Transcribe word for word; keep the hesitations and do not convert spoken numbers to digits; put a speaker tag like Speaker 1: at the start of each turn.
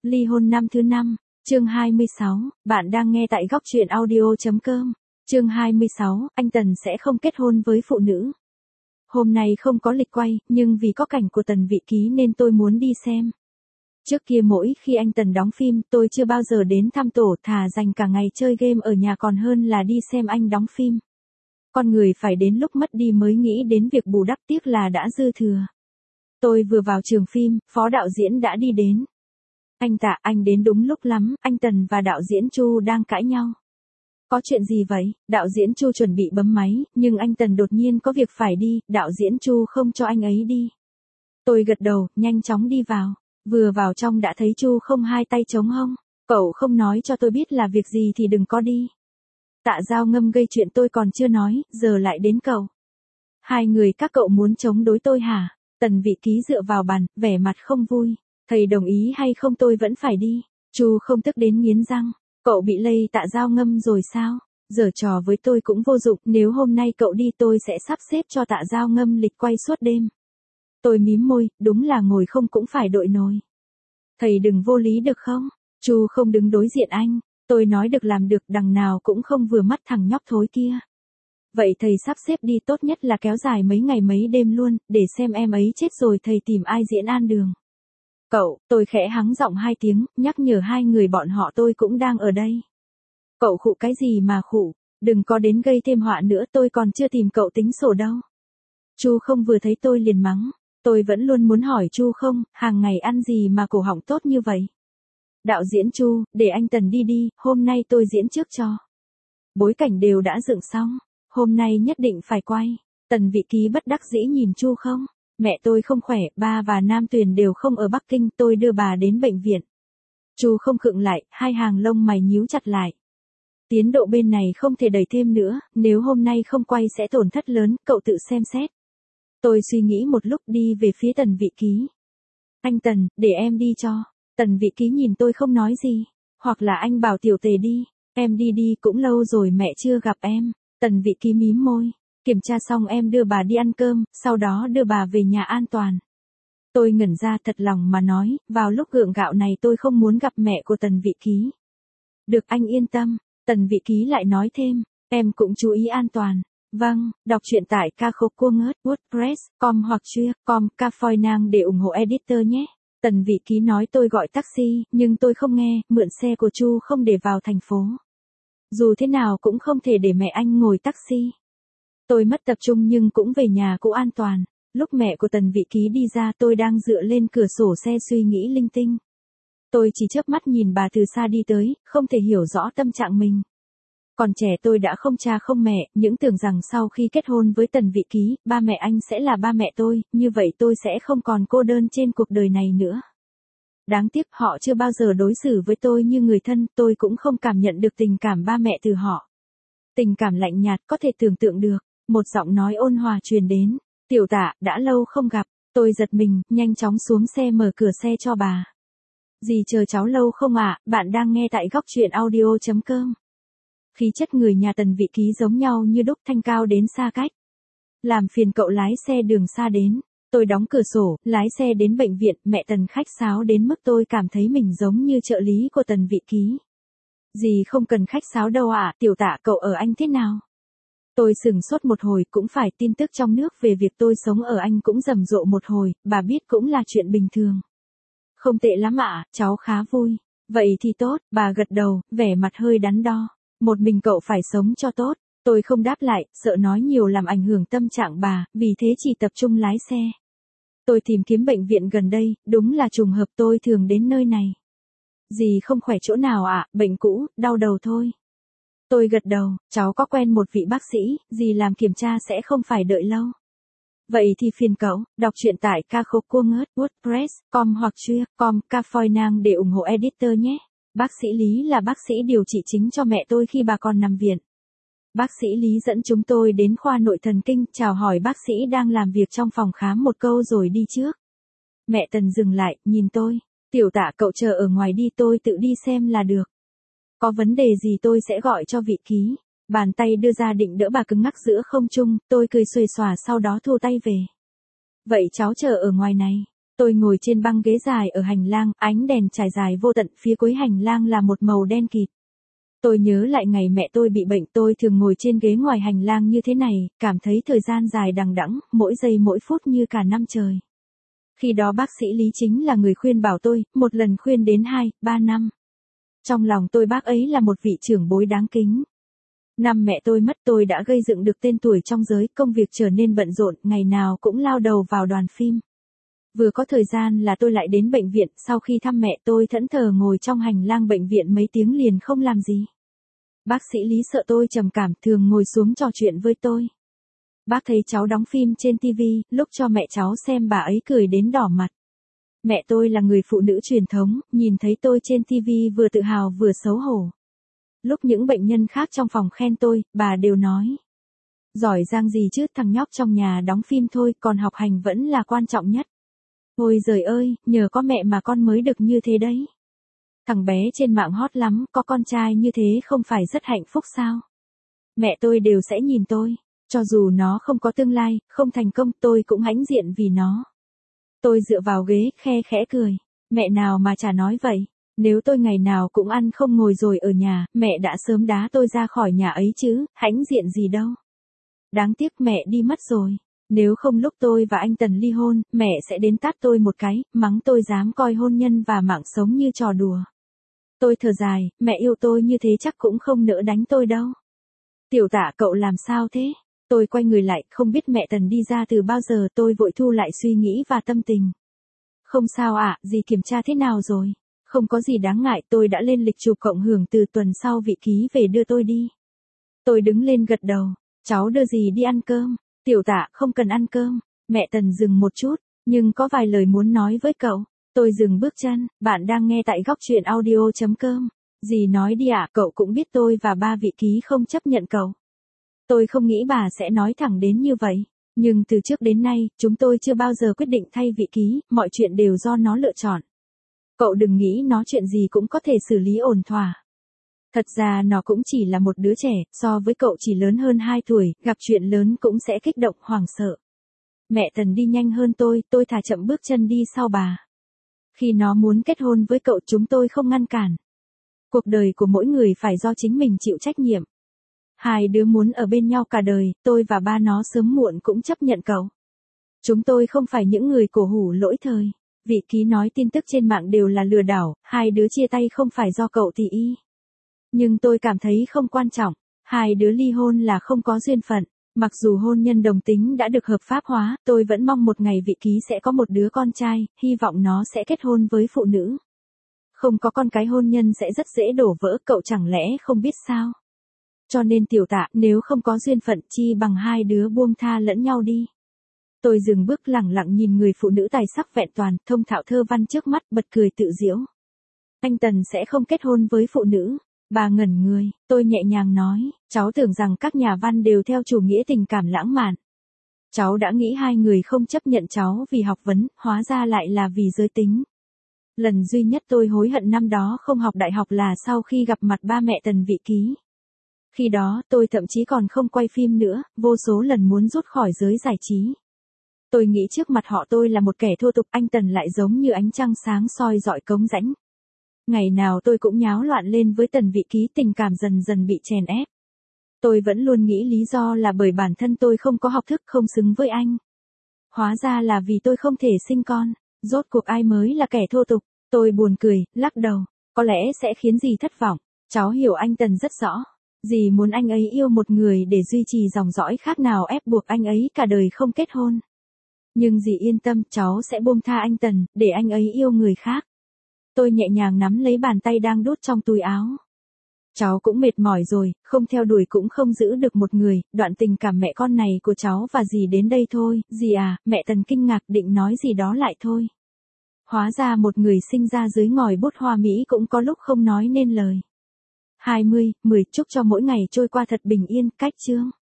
Speaker 1: Ly hôn năm thứ năm, chương hai mươi sáu, bạn đang nghe tại góc truyện audio.com. Chương hai mươi sáu, anh Tần sẽ không kết hôn với phụ nữ. Hôm nay không có lịch quay, nhưng vì có cảnh của Tần Vị Ký nên tôi muốn đi xem. Trước kia mỗi khi anh Tần đóng phim, tôi chưa bao giờ đến thăm tổ, thà dành cả ngày chơi game ở nhà còn hơn là đi xem anh đóng phim. Con người phải đến lúc mất đi mới nghĩ đến việc bù đắp, tiếc là đã dư thừa. Tôi vừa vào trường phim, phó đạo diễn đã đi đến. Anh Tạ, anh đến đúng lúc lắm, anh Tần và đạo diễn Chu đang cãi nhau. Có chuyện gì vậy? Đạo diễn Chu chuẩn bị bấm máy, nhưng anh Tần đột nhiên có việc phải đi, đạo diễn Chu không cho anh ấy đi. Tôi gật đầu, nhanh chóng đi vào. Vừa vào trong đã thấy Chu không hai tay trống hông. Cậu không nói cho tôi biết là việc gì thì đừng có đi. Tạ Giao Ngâm gây chuyện tôi còn chưa nói, giờ lại đến cậu. Hai người các cậu muốn chống đối tôi hả? Tần Vị Ký dựa vào bàn, vẻ mặt không vui. Thầy đồng ý hay không tôi vẫn phải đi. Chu không tức đến nghiến răng. Cậu bị lây Tạ Giao Ngâm rồi sao? Giở trò với tôi cũng vô dụng, nếu hôm nay cậu đi tôi sẽ sắp xếp cho Tạ Giao Ngâm lịch quay suốt đêm. Tôi mím môi, đúng là ngồi không cũng phải đội nồi. Thầy đừng vô lý được không? Chu không đứng đối diện anh. Tôi nói được làm được, đằng nào cũng không vừa mắt thằng nhóc thối kia. Vậy thầy sắp xếp đi, tốt nhất là kéo dài mấy ngày mấy đêm luôn, để xem em ấy chết rồi thầy tìm ai diễn An Đường. Cậu, tôi khẽ hắng giọng hai tiếng, nhắc nhở hai người bọn họ tôi cũng đang ở đây. Cậu khụ cái gì mà khụ, đừng có đến gây thêm họa nữa, tôi còn chưa tìm cậu tính sổ đâu. Chu không vừa thấy tôi liền mắng, tôi vẫn luôn muốn hỏi Chu không, hàng ngày ăn gì mà cổ họng tốt như vậy. Đạo diễn Chu, để anh Tần đi đi, hôm nay tôi diễn trước cho. Bối cảnh đều đã dựng xong, hôm nay nhất định phải quay. Tần Vị Ký bất đắc dĩ nhìn Chu không. Mẹ tôi không khỏe, ba và Nam Tuyền đều không ở Bắc Kinh, tôi đưa bà đến bệnh viện. Chu không khựng lại, hai hàng lông mày nhíu chặt lại. Tiến độ bên này không thể đẩy thêm nữa, nếu hôm nay không quay sẽ tổn thất lớn, cậu tự xem xét. Tôi suy nghĩ một lúc đi về phía Tần Vị Ký. Anh Tần, để em đi cho. Tần Vị Ký nhìn tôi không nói gì. Hoặc là anh bảo Tiểu Tề đi, em đi đi, cũng lâu rồi mẹ chưa gặp em. Tần Vị Ký mím môi. Kiểm tra xong em đưa bà đi ăn cơm, sau đó đưa bà về nhà an toàn. Tôi ngẩn ra, thật lòng mà nói, vào lúc gượng gạo này tôi không muốn gặp mẹ của Tần Vị Ký. Được, anh yên tâm. Tần Vị Ký lại nói thêm, em cũng chú ý an toàn. Vâng, đọc truyện tại ca khúc cua ngớt wordpress chấm com hoặc chia com ca phoi nang để ủng hộ editor nhé. Tần Vị Ký nói tôi gọi taxi, nhưng tôi không nghe, mượn xe của Chu không để vào thành phố. Dù thế nào cũng không thể để mẹ anh ngồi taxi. Tôi mất tập trung nhưng cũng về nhà cũng an toàn. Lúc mẹ của Tần Vị Ký đi ra tôi đang dựa lên cửa sổ xe suy nghĩ linh tinh. Tôi chỉ chớp mắt nhìn bà từ xa đi tới, không thể hiểu rõ tâm trạng mình. Còn trẻ tôi đã không cha không mẹ, những tưởng rằng sau khi kết hôn với Tần Vị Ký, ba mẹ anh sẽ là ba mẹ tôi, như vậy tôi sẽ không còn cô đơn trên cuộc đời này nữa. Đáng tiếc họ chưa bao giờ đối xử với tôi như người thân, tôi cũng không cảm nhận được tình cảm ba mẹ từ họ. Tình cảm lạnh nhạt có thể tưởng tượng được. Một giọng nói ôn hòa truyền đến. Tiểu Tạ, đã lâu không gặp. Tôi giật mình, nhanh chóng xuống xe mở cửa xe cho bà. Dì chờ cháu lâu không ạ, bạn đang nghe tại góc truyện audio.com. Khí chất người nhà Tần Vị Ký giống nhau như đúc, thanh cao đến xa cách. Làm phiền cậu lái xe đường xa đến. Tôi đóng cửa sổ, lái xe đến bệnh viện, mẹ Tần khách sáo đến mức tôi cảm thấy mình giống như trợ lý của Tần Vị Ký. Dì không cần khách sáo đâu ạ, Tiểu Tạ cậu ở Anh thế nào? Tôi sửng sốt một hồi, cũng phải, tin tức trong nước về việc tôi sống ở Anh cũng rầm rộ một hồi, bà biết cũng là chuyện bình thường. Không tệ lắm ạ, cháu khá vui. Vậy thì tốt, bà gật đầu, vẻ mặt hơi đắn đo. Một mình cậu phải sống cho tốt. Tôi không đáp lại, sợ nói nhiều làm ảnh hưởng tâm trạng bà, vì thế chỉ tập trung lái xe. Tôi tìm kiếm bệnh viện gần đây, đúng là trùng hợp tôi thường đến nơi này. Dì không khỏe chỗ nào ạ, bệnh cũ, đau đầu thôi. Tôi gật đầu, cháu có quen một vị bác sĩ, dì làm kiểm tra sẽ không phải đợi lâu. Vậy thì phiền cậu, đọc truyện tại ca khúc cua ngớt wordpress chấm com hoặc chia com ca phoi nang để ủng hộ editor nhé. Bác sĩ Lý là bác sĩ điều trị chính cho mẹ tôi khi bà còn nằm viện. Bác sĩ Lý dẫn chúng tôi đến khoa nội thần kinh, chào hỏi bác sĩ đang làm việc trong phòng khám một câu rồi đi trước. Mẹ Tần dừng lại, nhìn tôi. Tiểu Tạ cậu chờ ở ngoài đi, tôi tự đi xem là được. Có vấn đề gì tôi sẽ gọi cho Vị Ký. Bàn tay đưa ra định đỡ bà cứng ngắc giữa không trung, tôi cười xuề xòa sau đó thu tay về. Vậy cháu chờ ở ngoài này. Tôi ngồi trên băng ghế dài ở hành lang, ánh đèn trải dài vô tận, phía cuối hành lang là một màu đen kịt. Tôi nhớ lại ngày mẹ tôi bị bệnh, tôi thường ngồi trên ghế ngoài hành lang như thế này, cảm thấy thời gian dài đằng đẵng, mỗi giây mỗi phút như cả năm trời. Khi đó bác sĩ Lý chính là người khuyên bảo tôi, một lần khuyên đến hai, ba năm. Trong lòng tôi bác ấy là một vị trưởng bối đáng kính. Năm mẹ tôi mất tôi đã gây dựng được tên tuổi trong giới, công việc trở nên bận rộn, ngày nào cũng lao đầu vào đoàn phim. Vừa có thời gian là tôi lại đến bệnh viện, sau khi thăm mẹ tôi thẫn thờ ngồi trong hành lang bệnh viện mấy tiếng liền không làm gì. Bác sĩ Lý sợ tôi trầm cảm, thường ngồi xuống trò chuyện với tôi. Bác thấy cháu đóng phim trên ti vi, lúc cho mẹ cháu xem bà ấy cười đến đỏ mặt. Mẹ tôi là người phụ nữ truyền thống, nhìn thấy tôi trên ti vi vừa tự hào vừa xấu hổ. Lúc những bệnh nhân khác trong phòng khen tôi, bà đều nói. Giỏi giang gì chứ, thằng nhóc trong nhà đóng phim thôi, còn học hành vẫn là quan trọng nhất. Ôi giời ơi, nhờ có mẹ mà con mới được như thế đấy. Thằng bé trên mạng hot lắm, có con trai như thế không phải rất hạnh phúc sao? Mẹ tôi đều sẽ nhìn tôi, cho dù nó không có tương lai, không thành công, tôi cũng hãnh diện vì nó. Tôi dựa vào ghế, khe khẽ cười. Mẹ nào mà chả nói vậy. Nếu tôi ngày nào cũng ăn không ngồi rồi ở nhà, mẹ đã sớm đá tôi ra khỏi nhà ấy chứ, hãnh diện gì đâu. Đáng tiếc mẹ đi mất rồi. Nếu không lúc tôi và anh Tần ly hôn, mẹ sẽ đến tát tôi một cái, mắng tôi dám coi hôn nhân và mạng sống như trò đùa. Tôi thở dài, mẹ yêu tôi như thế chắc cũng không nỡ đánh tôi đâu. Tiểu Tạ, cậu làm sao thế? Tôi quay người lại, không biết mẹ Tần đi ra từ bao giờ, tôi vội thu lại suy nghĩ và tâm tình. Không sao ạ, à, dì kiểm tra thế nào rồi? Không có gì đáng ngại, tôi đã lên lịch chụp cộng hưởng, từ tuần sau vị ký về đưa tôi đi. Tôi đứng lên gật đầu, cháu đưa dì đi ăn cơm. Tiểu Tạ, không cần ăn cơm. Mẹ Tần dừng một chút, nhưng có vài lời muốn nói với cậu. Tôi dừng bước chân, bạn đang nghe tại góc truyện audio chấm com. Dì nói đi ạ, à, cậu cũng biết tôi và ba vị ký không chấp nhận cậu. Tôi không nghĩ bà sẽ nói thẳng đến như vậy. Nhưng từ trước đến nay, chúng tôi chưa bao giờ quyết định thay vị ký, mọi chuyện đều do nó lựa chọn. Cậu đừng nghĩ nó chuyện gì cũng có thể xử lý ổn thỏa. Thật ra nó cũng chỉ là một đứa trẻ, so với cậu chỉ lớn hơn hai tuổi, gặp chuyện lớn cũng sẽ kích động, hoảng sợ. Mẹ Tần đi nhanh hơn tôi, tôi thả chậm bước chân đi sau bà. Khi nó muốn kết hôn với cậu chúng tôi không ngăn cản. Cuộc đời của mỗi người phải do chính mình chịu trách nhiệm. Hai đứa muốn ở bên nhau cả đời, tôi và ba nó sớm muộn cũng chấp nhận cậu. Chúng tôi không phải những người cổ hủ lỗi thời. Vị ký nói tin tức trên mạng đều là lừa đảo, hai đứa chia tay không phải do cậu thì y. Nhưng tôi cảm thấy không quan trọng, hai đứa ly hôn là không có duyên phận. Mặc dù hôn nhân đồng tính đã được hợp pháp hóa, tôi vẫn mong một ngày vị ký sẽ có một đứa con trai, hy vọng nó sẽ kết hôn với phụ nữ. Không có con cái hôn nhân sẽ rất dễ đổ vỡ, cậu chẳng lẽ không biết sao? Cho nên Tiểu Tạ, nếu không có duyên phận chi bằng hai đứa buông tha lẫn nhau đi. Tôi dừng bước lẳng lặng nhìn người phụ nữ tài sắc vẹn toàn, thông thạo thơ văn trước mắt, bật cười tự giễu. Anh Tần sẽ không kết hôn với phụ nữ. Bà ngẩn người, tôi nhẹ nhàng nói, cháu tưởng rằng các nhà văn đều theo chủ nghĩa tình cảm lãng mạn. Cháu đã nghĩ hai người không chấp nhận cháu vì học vấn, hóa ra lại là vì giới tính. Lần duy nhất tôi hối hận năm đó không học đại học là sau khi gặp mặt ba mẹ Tần vị ký. Khi đó, tôi thậm chí còn không quay phim nữa, vô số lần muốn rút khỏi giới giải trí. Tôi nghĩ trước mặt họ tôi là một kẻ thô tục, anh Tần lại giống như ánh trăng sáng soi rọi cống rãnh. Ngày nào tôi cũng nháo loạn lên với Tần vị ký, tình cảm dần dần bị chèn ép. Tôi vẫn luôn nghĩ lý do là bởi bản thân tôi không có học thức, không xứng với anh. Hóa ra là vì tôi không thể sinh con, rốt cuộc ai mới là kẻ thô tục. Tôi buồn cười, lắc đầu, có lẽ sẽ khiến dì thất vọng. Cháu hiểu anh Tần rất rõ. Dì muốn anh ấy yêu một người để duy trì dòng dõi, khác nào ép buộc anh ấy cả đời không kết hôn. Nhưng dì yên tâm, cháu sẽ buông tha anh Tần, để anh ấy yêu người khác. Tôi nhẹ nhàng nắm lấy bàn tay đang đút trong túi áo. Cháu cũng mệt mỏi rồi, không theo đuổi cũng không giữ được một người, đoạn tình cảm mẹ con này của cháu và dì đến đây thôi. Dì à, mẹ Tần kinh ngạc định nói gì đó lại thôi. Hóa ra một người sinh ra dưới ngòi bút hoa mỹ cũng có lúc không nói nên lời. hai mươi, mười, chúc cho mỗi ngày trôi qua thật bình yên, cách chương.